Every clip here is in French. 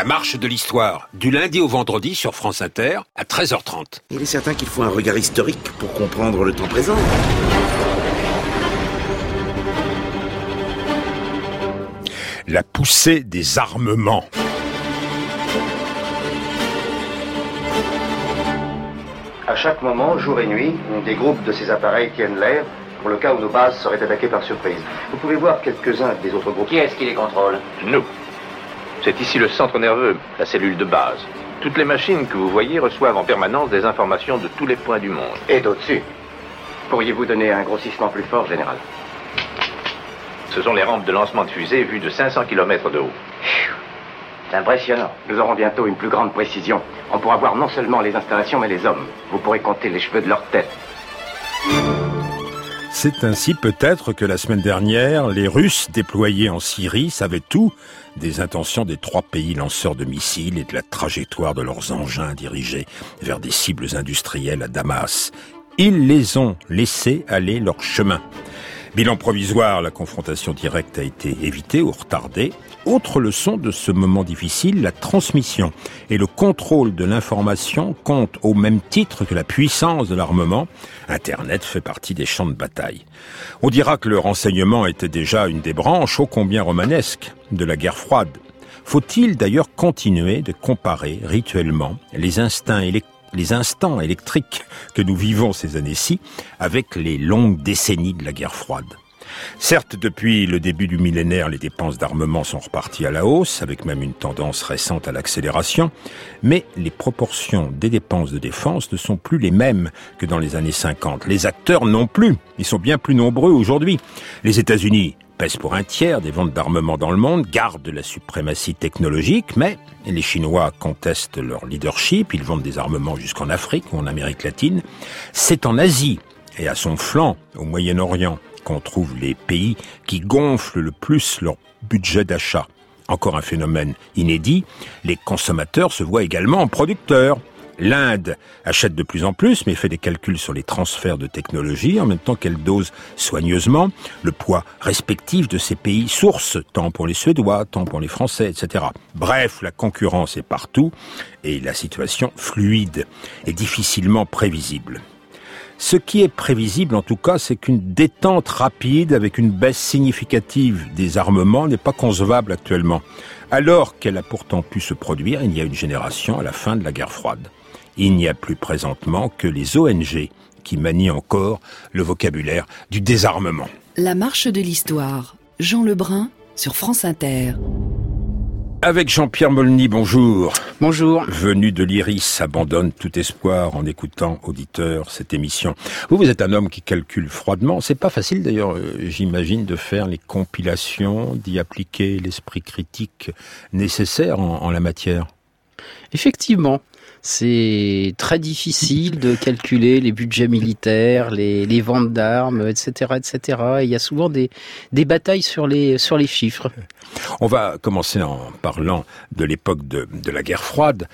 marche de l'histoire, du lundi au vendredi sur France Inter, à 13h30. Il est certain qu'il faut un regard historique pour comprendre le temps présent. La poussée des armements. À chaque moment, jour et nuit, des groupes de ces appareils tiennent l'air pour le cas où nos bases seraient attaquées par surprise. Vous pouvez voir quelques-uns des autres groupes. Qui est-ce qui les contrôle? Nous. C'est ici le centre nerveux, la cellule de base. Toutes les machines que vous voyez reçoivent en permanence des informations de tous les points du monde. Et d'au-dessus. Pourriez-vous donner un grossissement plus fort, général? Ce sont les rampes de lancement de fusées vues de 500 km de haut. C'est impressionnant. Nous aurons bientôt une plus grande précision. On pourra voir non seulement les installations, mais les hommes. Vous pourrez compter les cheveux de leur tête. C'est ainsi peut-être que la semaine dernière, les Russes déployés en Syrie savaient tout des intentions des 3 pays lanceurs de missiles et de la trajectoire de leurs engins dirigés vers des cibles industrielles à Damas. Ils les ont laissés aller leur chemin. Bilan provisoire, la confrontation directe a été évitée ou retardée. Autre leçon de ce moment difficile, la transmission et le contrôle de l'information comptent au même titre que la puissance de l'armement. Internet fait partie des champs de bataille. On dira que le renseignement était déjà une des branches ô combien romanesques de la guerre froide. Faut-il d'ailleurs continuer de comparer rituellement les instants électriques que nous vivons ces années-ci avec les longues décennies de la guerre froide? Certes, depuis le début du millénaire, les dépenses d'armement sont reparties à la hausse, avec même une tendance récente à l'accélération, mais les proportions des dépenses de défense ne sont plus les mêmes que dans les années 50. Les acteurs non plus, ils sont bien plus nombreux aujourd'hui. Les États-Unis pèsent pour un tiers des ventes d'armement dans le monde, gardent la suprématie technologique, mais les Chinois contestent leur leadership, ils vendent des armements jusqu'en Afrique ou en Amérique latine. C'est en Asie et à son flanc, au Moyen-Orient, qu'on trouve les pays qui gonflent le plus leur budget d'achat. Encore un phénomène inédit, les consommateurs se voient également en producteurs. L'Inde achète de plus en plus, mais fait des calculs sur les transferts de technologie, en même temps qu'elle dose soigneusement le poids respectif de ces pays sources, tant pour les Suédois, tant pour les Français, etc. Bref, la concurrence est partout, et la situation fluide et difficilement prévisible. Ce qui est prévisible, en tout cas, c'est qu'une détente rapide avec une baisse significative des armements n'est pas concevable actuellement. Alors qu'elle a pourtant pu se produire il y a une génération à la fin de la guerre froide. Il n'y a plus présentement que les ONG qui manient encore le vocabulaire du désarmement. La marche de l'histoire. Jean Lebrun sur France Inter. Avec Jean-Pierre Molny, bonjour. Bonjour. Venu de l'Iris, abandonne tout espoir en écoutant, auditeur, cette émission. Vous êtes un homme qui calcule froidement. C'est pas facile d'ailleurs, j'imagine, de faire les compilations, d'y appliquer l'esprit critique nécessaire en la matière. Effectivement. C'est très difficile de calculer les budgets militaires, les ventes d'armes, etc., etc. Et il y a souvent des batailles sur les chiffres. On va commencer en parlant de l'époque de la guerre froide.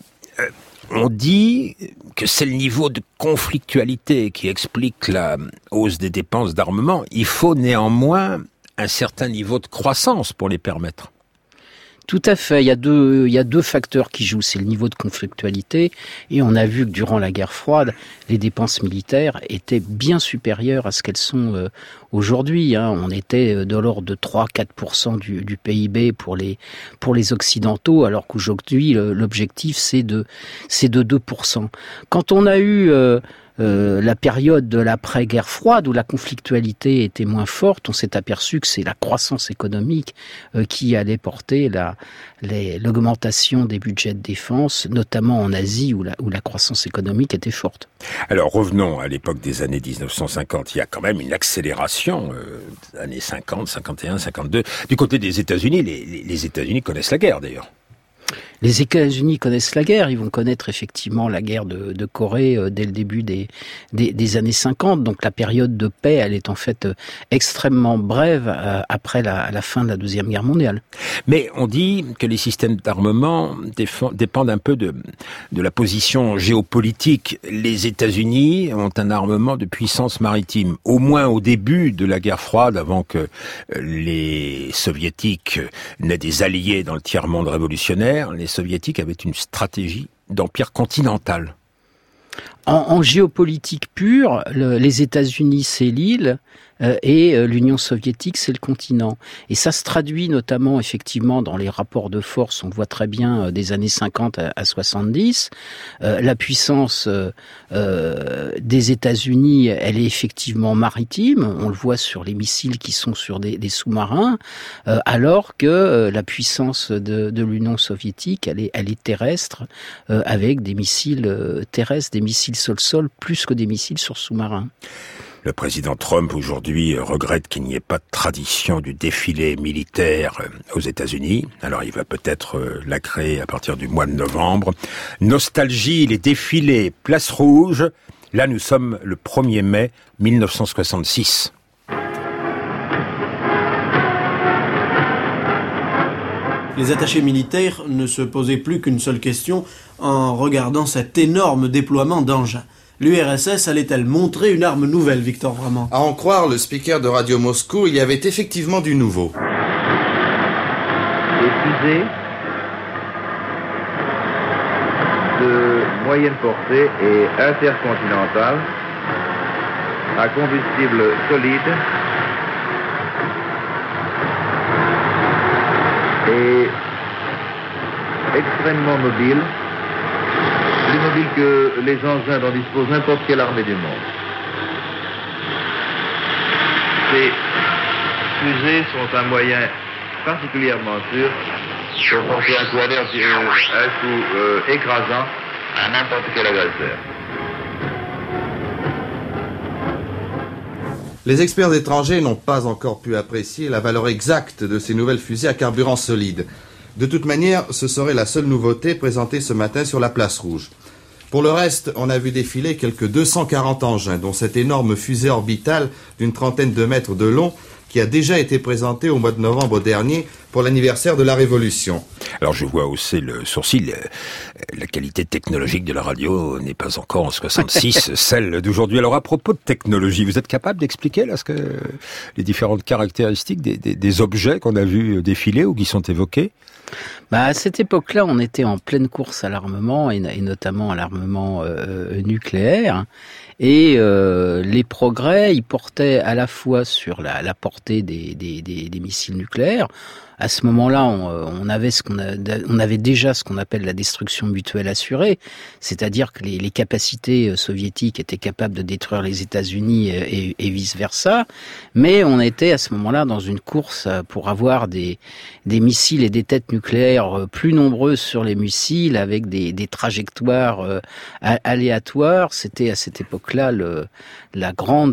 On dit que c'est le niveau de conflictualité qui explique la hausse des dépenses d'armement. Il faut néanmoins un certain niveau de croissance pour les permettre. Tout à fait. Il y a deux facteurs qui jouent. C'est le niveau de conflictualité. Et on a vu que durant la guerre froide, les dépenses militaires étaient bien supérieures à ce qu'elles sont aujourd'hui. On était de l'ordre de 3-4% du PIB pour les Occidentaux, alors qu'aujourd'hui, l'objectif, c'est de 2%. Quand on a eu la période de l'après-guerre froide où la conflictualité était moins forte, on s'est aperçu que c'est la croissance économique qui allait porter l'augmentation des budgets de défense, notamment en Asie où la croissance économique était forte. Alors revenons à l'époque des années 1950. Il y a quand même une accélération, années 50, 51, 52. Du côté des États-Unis, les États-Unis connaissent la guerre d'ailleurs. Les États-Unis connaissent la guerre, ils vont connaître effectivement la guerre de Corée dès le début des années 50. Donc la période de paix, elle est en fait extrêmement brève après la fin de la Deuxième Guerre mondiale. Mais on dit que les systèmes d'armement dépendent un peu de la position géopolitique. Les États-Unis ont un armement de puissance maritime. Au moins au début de la guerre froide, avant que les Soviétiques n'aient des alliés dans le tiers-monde révolutionnaire, les les Soviétiques avaient une stratégie d'empire continental. En géopolitique pure, les États-Unis, c'est l'île, et l'Union soviétique, c'est le continent. Et ça se traduit notamment, effectivement, dans les rapports de force, on le voit très bien, des années 50 à 70. La puissance des États-Unis, elle est effectivement maritime, on le voit sur les missiles qui sont sur des sous-marins, alors que la puissance de l'Union soviétique, elle est terrestre, avec des missiles terrestres, des missiles sol-sol, plus que des missiles sur sous-marins. Le président Trump, aujourd'hui, regrette qu'il n'y ait pas de tradition du défilé militaire aux États-Unis. Alors, il va peut-être la créer à partir du mois de novembre. Nostalgie, les défilés, place rouge. Là, nous sommes le 1er mai 1966. Les attachés militaires ne se posaient plus qu'une seule question en regardant cet énorme déploiement d'engins. L'URSS allait-elle montrer une arme nouvelle, Victor Vrament ? À en croire le speaker de Radio Moscou, il y avait effectivement du nouveau. Des fusées de moyenne portée et intercontinentale à combustible solide et extrêmement mobiles, plus mobiles que les engins dont dispose n'importe quelle armée du monde. Ces fusées sont un moyen particulièrement sûr pour porter un coup écrasant à n'importe quel agresseur. Les experts étrangers n'ont pas encore pu apprécier la valeur exacte de ces nouvelles fusées à carburant solide. De toute manière, ce serait la seule nouveauté présentée ce matin sur la place rouge. Pour le reste, on a vu défiler quelques 240 engins, dont cette énorme fusée orbitale d'une trentaine de mètres de long qui a déjà été présentée au mois de novembre dernier pour l'anniversaire de la Révolution. Alors je vois hausser le sourcil. La qualité technologique de la radio n'est pas encore en 66 celle d'aujourd'hui. Alors à propos de technologie, vous êtes capable d'expliquer là les différentes caractéristiques des objets qu'on a vus défiler ou qui sont évoqués ? À cette époque-là, on était en pleine course à l'armement et notamment à l'armement nucléaire. Et les progrès, ils portaient à la fois sur la portée des missiles nucléaires. À ce moment-là, on avait déjà ce qu'on appelle la destruction mutuelle assurée, c'est-à-dire que les capacités soviétiques étaient capables de détruire les États-Unis et vice-versa, mais on était à ce moment-là dans une course pour avoir des missiles et des têtes nucléaires plus nombreuses sur les missiles, avec des trajectoires aléatoires. C'était à cette époque-là la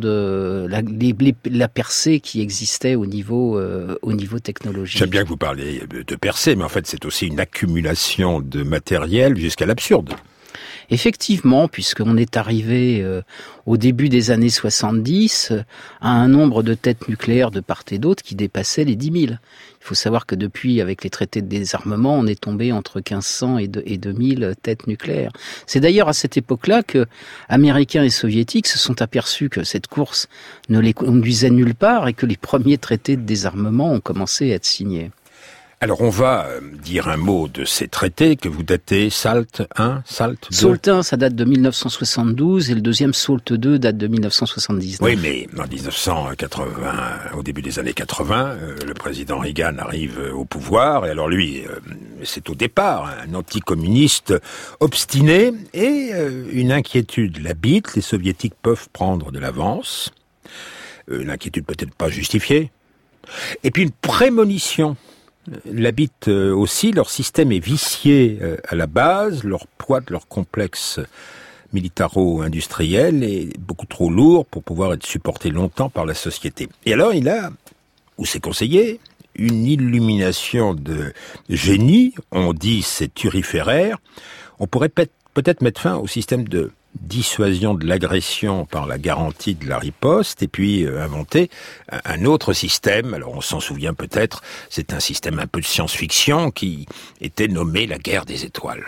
percée qui existait au niveau technologique. J'aime bien que vous parlez de percée, mais en fait c'est aussi une accumulation de matériel jusqu'à l'absurde. Effectivement, puisqu'on est arrivé au début des années 70 à un nombre de têtes nucléaires de part et d'autre qui dépassait les 10 000. Il faut savoir que depuis, avec les traités de désarmement, on est tombé entre 1500 et 2000 têtes nucléaires. C'est d'ailleurs à cette époque-là que Américains et Soviétiques se sont aperçus que cette course ne les conduisait nulle part et que les premiers traités de désarmement ont commencé à être signés. Alors on va dire un mot de ces traités que vous datez, SALT 1, SALT 2. SALT 1, ça date de 1972 et le deuxième SALT 2 date de 1979. Oui, mais en 1980, au début des années 80, le président Reagan arrive au pouvoir et alors lui, c'est au départ un anticommuniste obstiné et une inquiétude l'habite, les soviétiques peuvent prendre de l'avance, l'inquiétude peut-être pas justifiée, et puis une prémonition l'habite aussi, leur système est vicié à la base, leur poids de leur complexe militaro-industriel est beaucoup trop lourd pour pouvoir être supporté longtemps par la société. Et alors il a, ou ses conseillers, une illumination de génie, on dit c'est turiféraire, on pourrait peut-être mettre fin au système de dissuasion de l'agression par la garantie de la riposte et puis inventer un autre système. Alors on s'en souvient peut-être, c'est un système un peu de science-fiction qui était nommé la guerre des étoiles.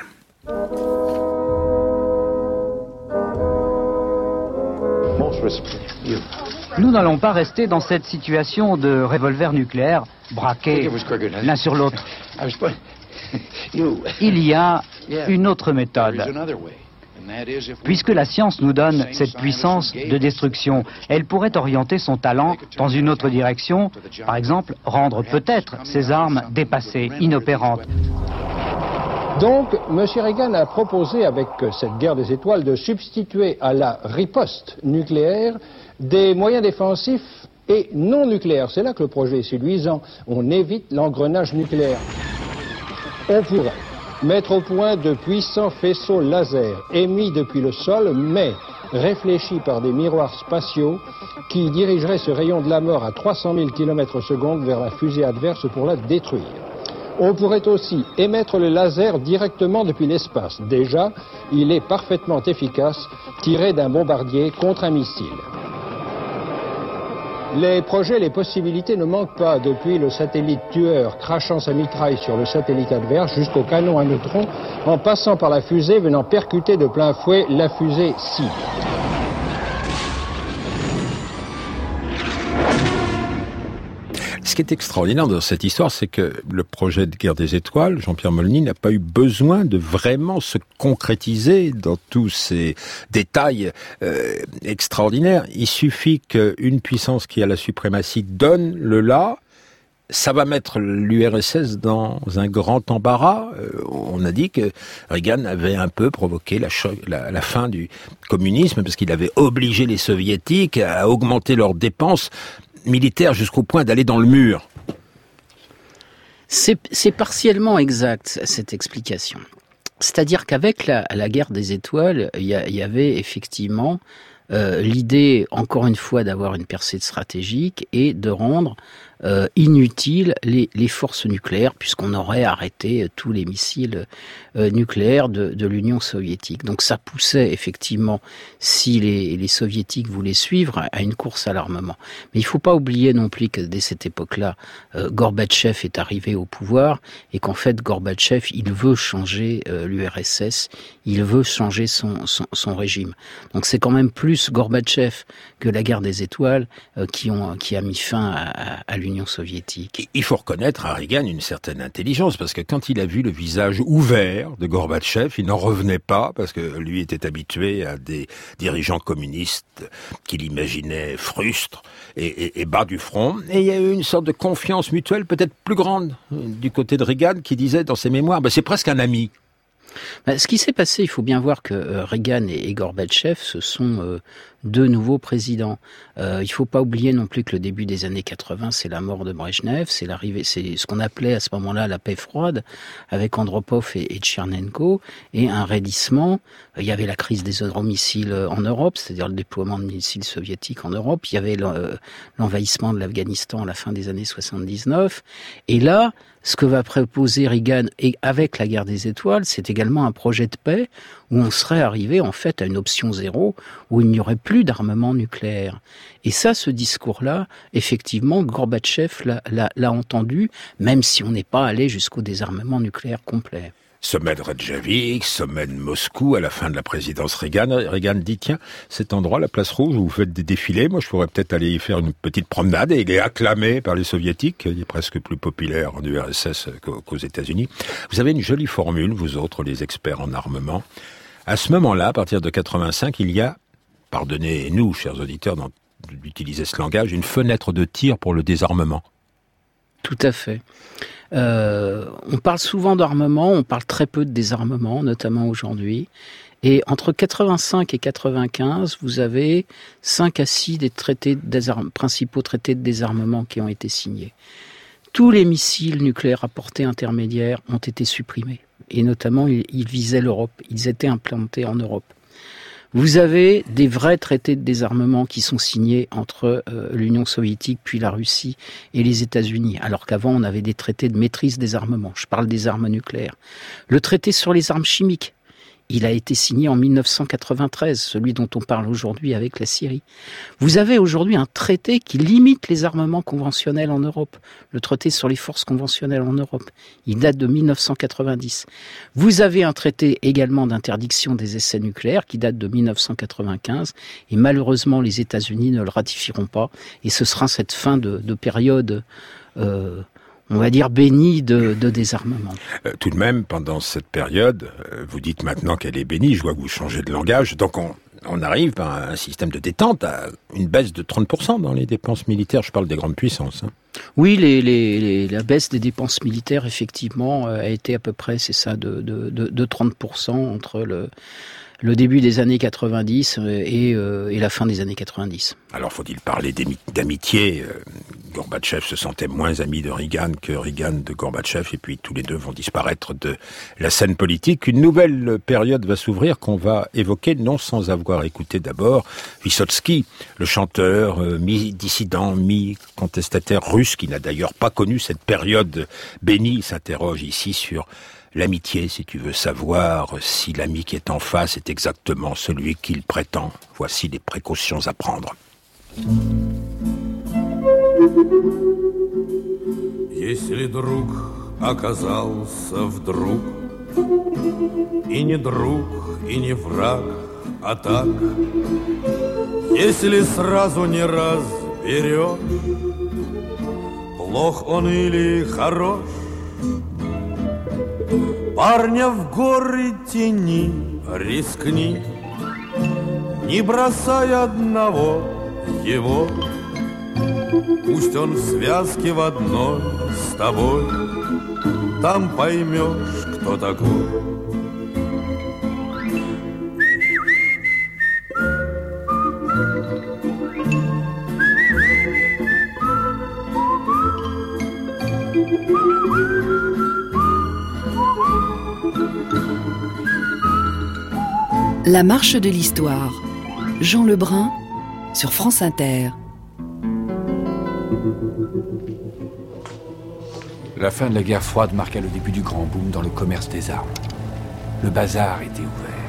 Nous n'allons pas rester dans cette situation de revolver nucléaire braqués l'un sur l'autre. Il y a une autre méthode. Puisque la science nous donne cette puissance de destruction, elle pourrait orienter son talent dans une autre direction, par exemple rendre peut-être ces armes dépassées, inopérantes. Donc, M. Reagan a proposé avec cette guerre des étoiles de substituer à la riposte nucléaire des moyens défensifs et non nucléaires. C'est là que le projet est séduisant. On évite l'engrenage nucléaire. On pourrait mettre au point de puissants faisceaux laser émis depuis le sol, mais réfléchis par des miroirs spatiaux qui dirigeraient ce rayon de la mort à 300 000 km/s vers la fusée adverse pour la détruire. On pourrait aussi émettre le laser directement depuis l'espace. Déjà, il est parfaitement efficace, tiré d'un bombardier contre un missile. Les projets, les possibilités ne manquent pas, depuis le satellite tueur crachant sa mitraille sur le satellite adverse jusqu'au canon à neutrons, en passant par la fusée venant percuter de plein fouet la fusée cible. Ce qui est extraordinaire dans cette histoire, c'est que le projet de guerre des étoiles, Jean-Pierre Molny, n'a pas eu besoin de vraiment se concrétiser dans tous ces détails extraordinaires. Il suffit qu'une puissance qui a la suprématie donne le là. Ça va mettre l'URSS dans un grand embarras. On a dit que Reagan avait un peu provoqué la fin du communisme parce qu'il avait obligé les soviétiques à augmenter leurs dépenses militaires jusqu'au point d'aller dans le mur. C'est partiellement exact, cette explication. C'est-à-dire qu'avec la guerre des étoiles, il y avait effectivement l'idée, encore une fois, d'avoir une percée stratégique et de rendre inutiles les forces nucléaires, puisqu'on aurait arrêté tous les missiles nucléaires de l'Union soviétique. Donc ça poussait effectivement, si les soviétiques voulaient suivre, à une course à l'armement. Mais il ne faut pas oublier non plus que dès cette époque-là, Gorbatchev est arrivé au pouvoir et qu'en fait Gorbatchev, il veut changer l'URSS, il veut changer son régime. Donc c'est quand même plus Gorbatchev que la guerre des étoiles qui a mis fin à l'Union soviétique. Il faut reconnaître à Reagan une certaine intelligence, parce que quand il a vu le visage ouvert de Gorbatchev, il n'en revenait pas, parce que lui était habitué à des dirigeants communistes qu'il imaginait frustres et bas du front. Et il y a eu une sorte de confiance mutuelle peut-être plus grande du côté de Reagan, qui disait dans ses mémoires, c'est presque un ami. Ce qui s'est passé, il faut bien voir que Reagan et Gorbatchev, ce sont deux nouveaux présidents. Il ne faut pas oublier non plus que le début des années 80, c'est la mort de Brejnev, c'est ce qu'on appelait à ce moment-là la paix froide, avec Andropov et Tchernenko, et un raidissement. Il y avait la crise des euromissiles en Europe, c'est-à-dire le déploiement de missiles soviétiques en Europe. Il y avait l'envahissement de l'Afghanistan à la fin des années 79. Et là, ce que va proposer Reagan avec la guerre des étoiles, c'est également un projet de paix où on serait arrivé en fait à une option zéro, où il n'y aurait plus d'armement nucléaire. Et ça, ce discours-là, effectivement, Gorbatchev l'a entendu, même si on n'est pas allé jusqu'au désarmement nucléaire complet. Sommet de Reykjavik, sommet de Moscou, à la fin de la présidence Reagan. Reagan dit, tiens, cet endroit, la place rouge, où vous faites des défilés, moi je pourrais peut-être aller y faire une petite promenade, et il est acclamé par les soviétiques, il est presque plus populaire en URSS qu'aux États-Unis. Vous avez une jolie formule, vous autres, les experts en armement. À ce moment-là, à partir de 85, il y a, pardonnez-nous, chers auditeurs, d'utiliser ce langage, une fenêtre de tir pour le désarmement. Tout à fait. On parle souvent d'armement, on parle très peu de désarmement, notamment aujourd'hui. Et entre 85 et 95, vous avez 5 à 6 des principaux traités de désarmement qui ont été signés. Tous les missiles nucléaires à portée intermédiaire ont été supprimés. Et notamment, ils visaient l'Europe. Ils étaient implantés en Europe. Vous avez des vrais traités de désarmement qui sont signés entre l'Union soviétique, puis la Russie et les États-Unis, alors qu'avant on avait des traités de maîtrise des armements. Je parle des armes nucléaires. Le traité sur les armes chimiques, il a été signé en 1993, celui dont on parle aujourd'hui avec la Syrie. Vous avez aujourd'hui un traité qui limite les armements conventionnels en Europe, le traité sur les forces conventionnelles en Europe. Il date de 1990. Vous avez un traité également d'interdiction des essais nucléaires qui date de 1995, et malheureusement les États-Unis ne le ratifieront pas, et ce sera cette fin de période on va dire, bénie de désarmement. Tout de même, pendant cette période, vous dites maintenant qu'elle est bénie, je vois que vous changez de langage, donc on arrive par un système de détente à une baisse de 30% dans les dépenses militaires, je parle des grandes puissances. Oui, la baisse des dépenses militaires, effectivement, a été à peu près, c'est ça, de 30% entre le début des années 90 et la fin des années 90. Alors faut-il parler d'amitié Gorbatchev se sentait moins ami de Reagan que Reagan de Gorbatchev, et puis tous les deux vont disparaître de la scène politique. Une nouvelle période va s'ouvrir qu'on va évoquer, non sans avoir écouté d'abord Vysotsky, le chanteur mi-dissident, mi-contestataire russe, qui n'a d'ailleurs pas connu cette période bénie, s'interroge ici sur l'amitié, si tu veux savoir si l'ami qui est en face est exactement celui qu'il prétend. Voici les précautions à prendre. Если друг оказался вдруг и не друг, и не враг, а так, если сразу не разберешь, плох он или хорош, парня в горы тяни, рискни, не бросай одного его. Пусть он в связке в одной с тобой, там поймешь, кто такой. La marche de l'histoire. Jean Lebrun sur France Inter. La fin de la guerre froide marqua le début du grand boom dans le commerce des armes. Le bazar était ouvert.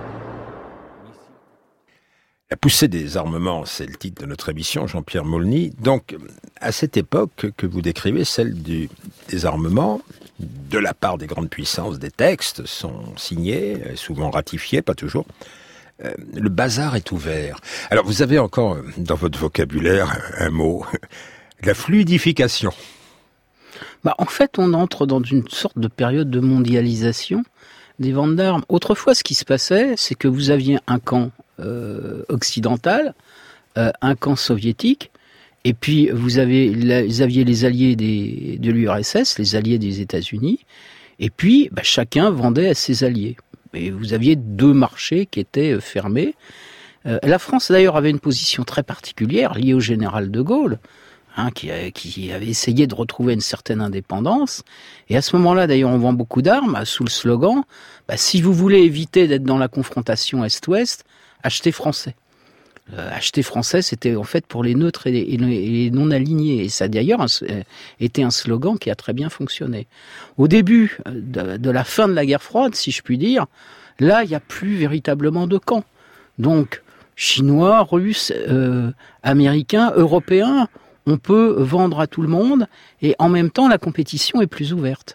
La poussée des armements, c'est le titre de notre émission, Jean-Pierre Maulny. Donc, à cette époque que vous décrivez, celle des armements, de la part des grandes puissances, des textes sont signés, souvent ratifiés, pas toujours. Le bazar est ouvert. Alors, vous avez encore dans votre vocabulaire un mot, la fluidification. En fait, on entre dans une sorte de période de mondialisation des ventes d'armes. Autrefois, ce qui se passait, c'est que vous aviez un camp occidental, un camp soviétique, et puis vous aviez les alliés de l'URSS, les alliés des États-Unis, et puis chacun vendait à ses alliés. Et vous aviez deux marchés qui étaient fermés. La France, d'ailleurs, avait une position très particulière, liée au général de Gaulle, qui avait essayé de retrouver une certaine indépendance. Et à ce moment-là, d'ailleurs, on vend beaucoup d'armes sous le slogan « Si vous voulez éviter d'être dans la confrontation Est-Ouest, achetez français ». Acheter français, c'était en fait pour les neutres et les non-alignés. Et ça, d'ailleurs, était un slogan qui a très bien fonctionné. Au début de la fin de la guerre froide, si je puis dire, là, il n'y a plus véritablement de camp. Donc, Chinois, Russes, Américains, Européens, on peut vendre à tout le monde, et en même temps, la compétition est plus ouverte.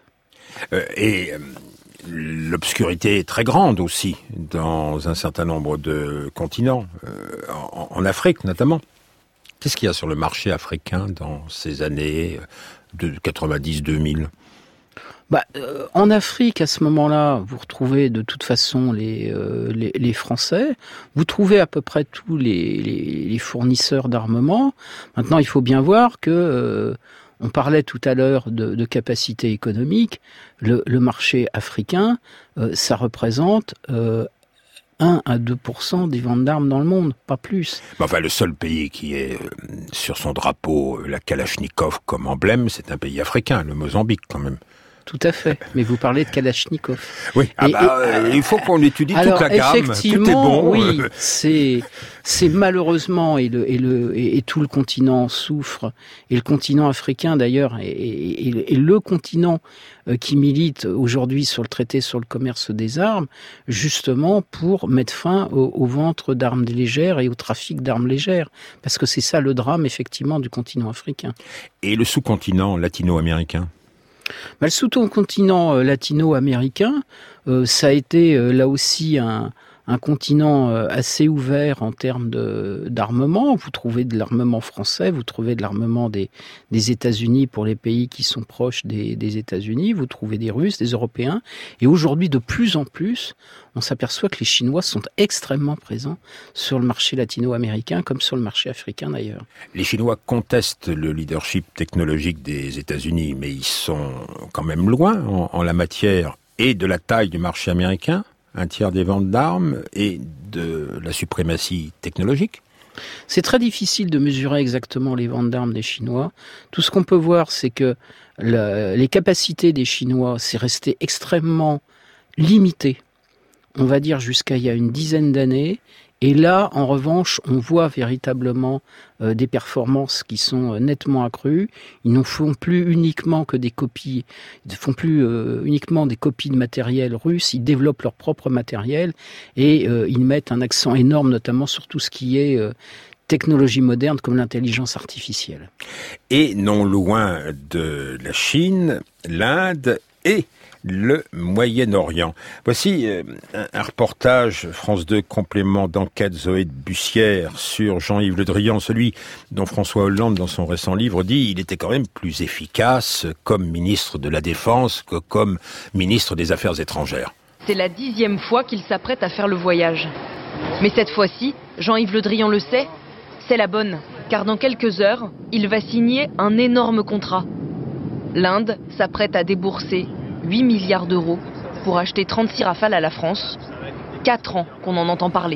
L'obscurité est très grande aussi dans un certain nombre de continents, en Afrique notamment. Qu'est-ce qu'il y a sur le marché africain dans ces années de 90-2000 ? En Afrique, à ce moment-là, vous retrouvez de toute façon les Français. Vous trouvez à peu près tous les fournisseurs d'armement. Maintenant, il faut bien voir que on parlait tout à l'heure de capacité économique. Le marché africain, ça représente 1 à 2% des ventes d'armes dans le monde, pas plus. Le seul pays qui est sur son drapeau la Kalachnikov comme emblème, c'est un pays africain, le Mozambique quand même. Tout à fait, mais vous parlez de Kalachnikov. Oui, il faut qu'on étudie toute la gamme, effectivement, tout est bon. Oui, c'est malheureusement, et tout le continent souffre, et le continent africain d'ailleurs, et le continent qui milite aujourd'hui sur le traité sur le commerce des armes, justement pour mettre fin au ventre d'armes légères et au trafic d'armes légères, parce que c'est ça le drame effectivement du continent africain. Et le sous-continent latino-américain ? Le sous-continent latino-américain, ça a été là aussi un un continent assez ouvert en termes d'armement. Vous trouvez de l'armement français, vous trouvez de l'armement des États-Unis pour les pays qui sont proches des États-Unis, vous trouvez des Russes, des Européens. Et aujourd'hui, de plus en plus, on s'aperçoit que les Chinois sont extrêmement présents sur le marché latino-américain comme sur le marché africain d'ailleurs. Les Chinois contestent le leadership technologique des États-Unis, mais ils sont quand même loin en la matière et de la taille du marché américain, un tiers des ventes d'armes et de la suprématie technologique. C'est très difficile de mesurer exactement les ventes d'armes des Chinois. Tout ce qu'on peut voir, c'est que les capacités des Chinois, c'est resté extrêmement limité. On va dire jusqu'à il y a une dizaine d'années. Et là, en revanche, on voit véritablement des performances qui sont nettement accrues. Ils ne font plus uniquement que des copies, ils ne font plus uniquement des copies de matériel russe, ils développent leur propre matériel et ils mettent un accent énorme notamment sur tout ce qui est technologie moderne comme l'intelligence artificielle. Et non loin de la Chine, l'Inde et le Moyen-Orient. Voici un reportage France 2 complément d'enquête Zoé de Bussière sur Jean-Yves Le Drian, celui dont François Hollande dans son récent livre dit il était quand même plus efficace comme ministre de la Défense que comme ministre des Affaires étrangères. C'est la 10e fois qu'il s'apprête à faire le voyage. Mais cette fois-ci, Jean-Yves Le Drian le sait, c'est la bonne, car dans quelques heures, il va signer un énorme contrat. L'Inde s'apprête à débourser 8 milliards d'euros pour acheter 36 Rafales à la France. 4 ans qu'on en entend parler.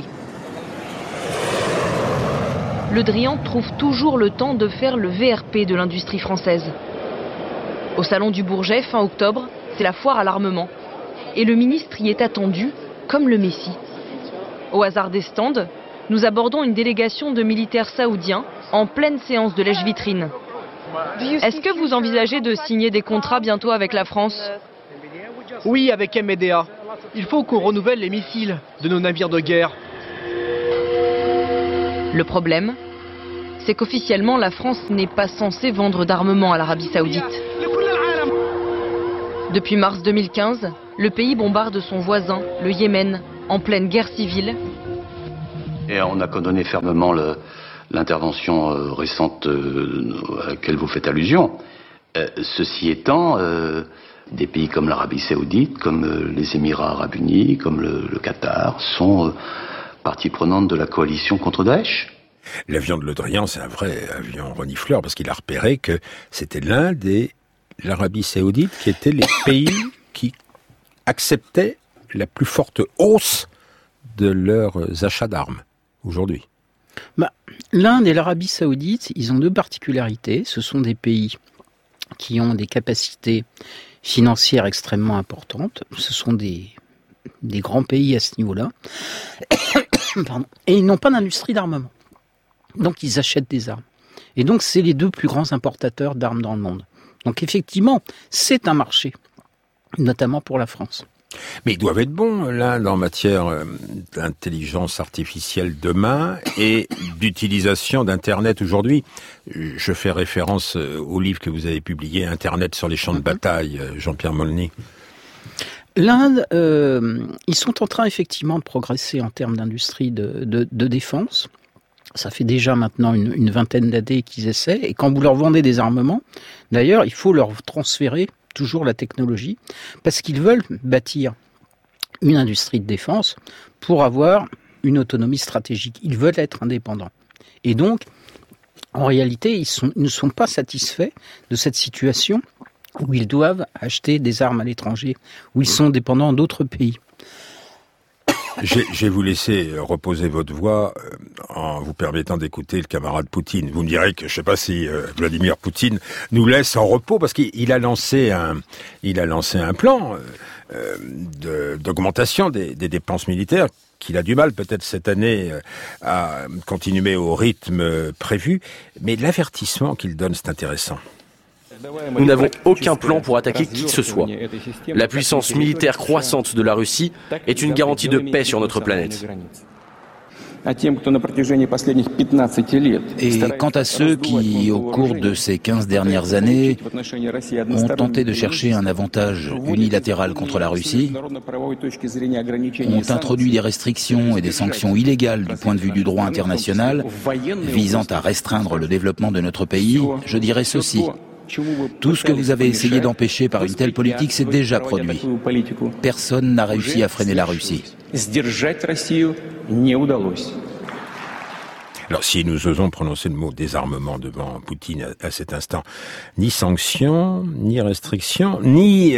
Le Drian trouve toujours le temps de faire le VRP de l'industrie française. Au Salon du Bourget, fin octobre, c'est la foire à l'armement. Et le ministre y est attendu comme le Messie. Au hasard des stands, nous abordons une délégation de militaires saoudiens en pleine séance de lèche-vitrine. Est-ce que vous envisagez de signer des contrats bientôt avec la France ? Oui, avec MEDA. Il faut qu'on renouvelle les missiles de nos navires de guerre. Le problème, c'est qu'officiellement, la France n'est pas censée vendre d'armement à l'Arabie Saoudite. Depuis mars 2015, le pays bombarde son voisin, le Yémen, en pleine guerre civile. Et on a condamné fermement l'intervention récente à laquelle vous faites allusion. Ceci étant, des pays comme l'Arabie Saoudite, comme les Émirats Arabes Unis, comme le Qatar, sont partie prenante de la coalition contre Daesh. L'avion de Le Drian, c'est un vrai avion renifleur, parce qu'il a repéré que c'était l'Inde et l'Arabie Saoudite qui étaient les pays qui acceptaient la plus forte hausse de leurs achats d'armes aujourd'hui. L'Inde et l'Arabie Saoudite, ils ont deux particularités. Ce sont des pays qui ont des capacités financières extrêmement importantes. Ce sont des grands pays à ce niveau-là. Pardon. Et ils n'ont pas d'industrie d'armement. Donc ils achètent des armes. Et donc c'est les deux plus grands importateurs d'armes dans le monde. Donc effectivement, c'est un marché, notamment pour la France. Mais ils doivent être bons, là, en matière d'intelligence artificielle demain et d'utilisation d'Internet aujourd'hui. Je fais référence au livre que vous avez publié, Internet sur les champs de bataille, Jean-Pierre Molny. L'Inde, ils sont en train effectivement de progresser en termes d'industrie de défense. Ça fait déjà maintenant une vingtaine d'années qu'ils essaient. Et quand vous leur vendez des armements, d'ailleurs, il faut leur transférer toujours la technologie, parce qu'ils veulent bâtir une industrie de défense pour avoir une autonomie stratégique. Ils veulent être indépendants. Et donc, en réalité, ils ne sont pas satisfaits de cette situation où ils doivent acheter des armes à l'étranger, où ils sont dépendants d'autres pays. Je vais vous laisser reposer votre voix en vous permettant d'écouter le camarade Poutine. Vous me direz que je ne sais pas si Vladimir Poutine nous laisse en repos parce qu'il a lancé un plan d'augmentation des dépenses militaires qu'il a du mal peut-être cette année à continuer au rythme prévu. Mais l'avertissement qu'il donne, c'est intéressant. Nous n'avons aucun plan pour attaquer qui que ce soit. La puissance militaire croissante de la Russie est une garantie de paix sur notre planète. Et quant à ceux qui, au cours de ces 15 dernières années, ont tenté de chercher un avantage unilatéral contre la Russie, ont introduit des restrictions et des sanctions illégales du point de vue du droit international, visant à restreindre le développement de notre pays, je dirais ceci. Tout ce que vous avez essayé d'empêcher par une telle politique s'est déjà produit. Personne n'a réussi à freiner la Russie. Alors, si nous osons prononcer le mot désarmement devant Poutine à cet instant, ni sanctions, ni restrictions, ni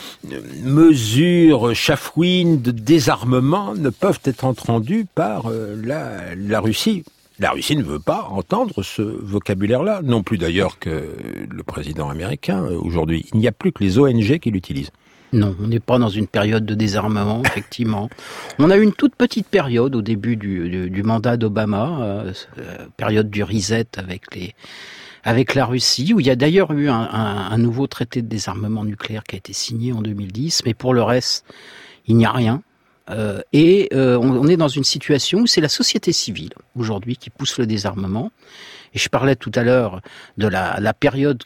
mesures chafouines de désarmement ne peuvent être entendues par la Russie. La Russie ne veut pas entendre ce vocabulaire-là, non plus d'ailleurs que le président américain aujourd'hui. Il n'y a plus que les ONG qui l'utilisent. Non, on n'est pas dans une période de désarmement, effectivement. On a eu une toute petite période au début du mandat d'Obama, période du reset avec la Russie, où il y a d'ailleurs eu un nouveau traité de désarmement nucléaire qui a été signé en 2010, mais pour le reste, il n'y a rien. On est dans une situation où c'est la société civile, aujourd'hui, qui pousse le désarmement. Et je parlais tout à l'heure de la période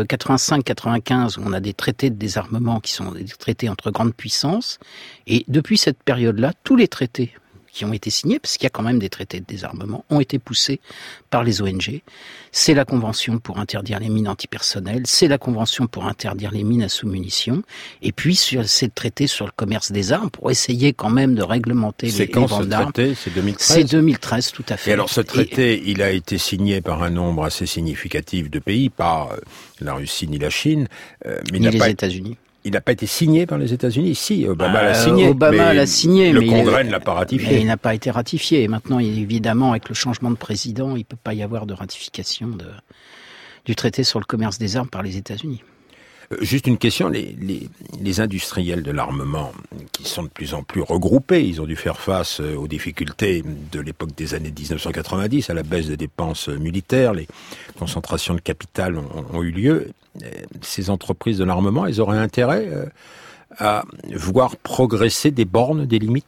85-95 où on a des traités de désarmement qui sont des traités entre grandes puissances. Et depuis cette période-là, tous les traités qui ont été signés, parce qu'il y a quand même des traités de désarmement, ont été poussés par les ONG. C'est la Convention pour interdire les mines antipersonnelles, c'est la Convention pour interdire les mines à sous-munitions, et puis c'est le traité sur le commerce des armes, pour essayer quand même de réglementer les ventes d'armes. C'est quand ce traité ? C'est 2013 ? C'est 2013, tout à fait. Et alors ce traité, il a été signé par un nombre assez significatif de pays, pas la Russie ni la Chine, mais ni les États-Unis. Il n'a pas été signé par les États-Unis. Si, Obama l'a signé. Obama l'a signé, mais le Congrès ne l'a pas ratifié. Mais il n'a pas été ratifié. Et maintenant, évidemment, avec le changement de président, il ne peut pas y avoir de ratification du traité sur le commerce des armes par les États-Unis. Juste une question, les industriels de l'armement qui sont de plus en plus regroupés, ils ont dû faire face aux difficultés de l'époque des années 1990, à la baisse des dépenses militaires, les concentrations de capital ont eu lieu. Ces entreprises de l'armement, elles auraient intérêt à voir progresser des bornes, des limites ?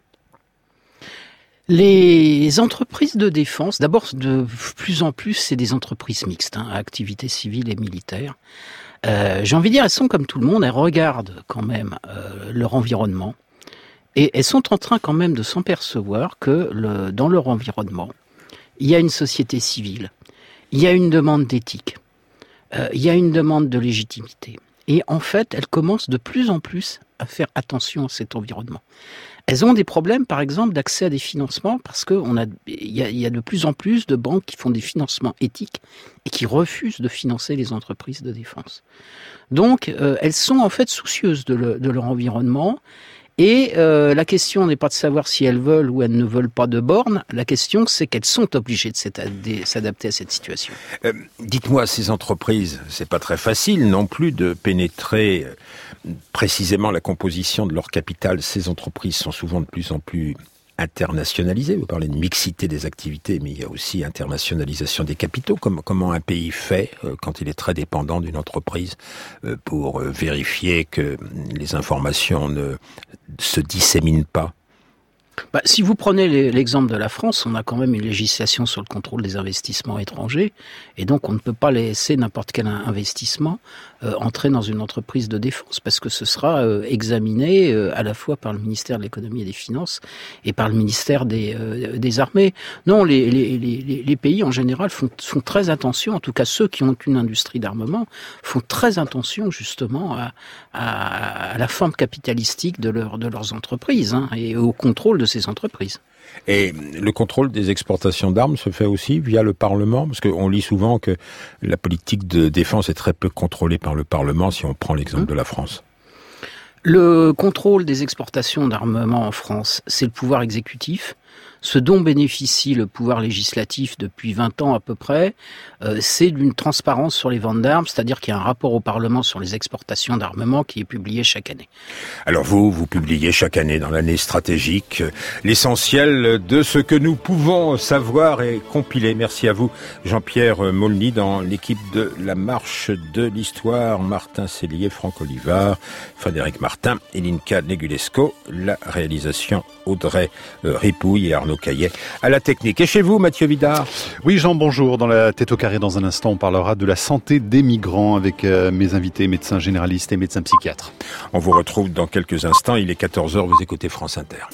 Les entreprises de défense, d'abord de plus en plus, c'est des entreprises mixtes, à activité civile et militaire. J'ai envie de dire, elles sont comme tout le monde, elles regardent quand même leur environnement et elles sont en train quand même de s'en percevoir que dans leur environnement, il y a une société civile, il y a une demande d'éthique, il y a une demande de légitimité. Et en fait, elles commencent de plus en plus à faire attention à cet environnement. Elles ont des problèmes, par exemple, d'accès à des financements parce que il y a de plus en plus de banques qui font des financements éthiques et qui refusent de financer les entreprises de défense. Donc, elles sont en fait soucieuses de leur environnement. Et la question n'est pas de savoir si elles veulent ou elles ne veulent pas de bornes. La question, c'est qu'elles sont obligées de s'adapter à cette situation. Dites-moi, ces entreprises, c'est pas très facile non plus de pénétrer précisément la composition de leur capital. Ces entreprises sont souvent de plus en plus internationalisées. Vous parlez de mixité des activités, mais il y a aussi internationalisation des capitaux. Comment un pays fait quand il est très dépendant d'une entreprise pour vérifier que les informations ne se disséminent pas? Si vous prenez l'exemple de la France, on a quand même une législation sur le contrôle des investissements étrangers, et donc on ne peut pas laisser n'importe quel investissement entrer dans une entreprise de défense, parce que ce sera examiné à la fois par le ministère de l'économie et des finances et par le ministère des armées. Non, les pays en général font très attention, en tout cas ceux qui ont une industrie d'armement, font très attention justement à la forme capitalistique de leurs entreprises et au contrôle de ces entreprises. Et le contrôle des exportations d'armes se fait aussi via le Parlement, parce qu'on lit souvent que la politique de défense est très peu contrôlée par le Parlement, si on prend l'exemple de la France. Le contrôle des exportations d'armement en France, c'est le pouvoir exécutif. Ce dont bénéficie le pouvoir législatif depuis 20 ans à peu près, c'est d'une transparence sur les ventes d'armes, c'est-à-dire qu'il y a un rapport au Parlement sur les exportations d'armement qui est publié chaque année. Alors vous publiez chaque année dans l'année stratégique l'essentiel de ce que nous pouvons savoir et compiler. Merci à vous, Jean-Pierre Maulny, dans l'équipe de La Marche de l'Histoire, Martin Sellier, Franck Olivard, Frédéric Martin et Linka Negulesco, la réalisation Audrey Ripouille et Arnaud Bruno Caillet à la technique. Et chez vous, Mathieu Vidard? Oui, Jean, bonjour. Dans la tête au carré, dans un instant, on parlera de la santé des migrants avec mes invités, médecins généralistes et médecins psychiatres. On vous retrouve dans quelques instants. Il est 14h, vous écoutez France Inter.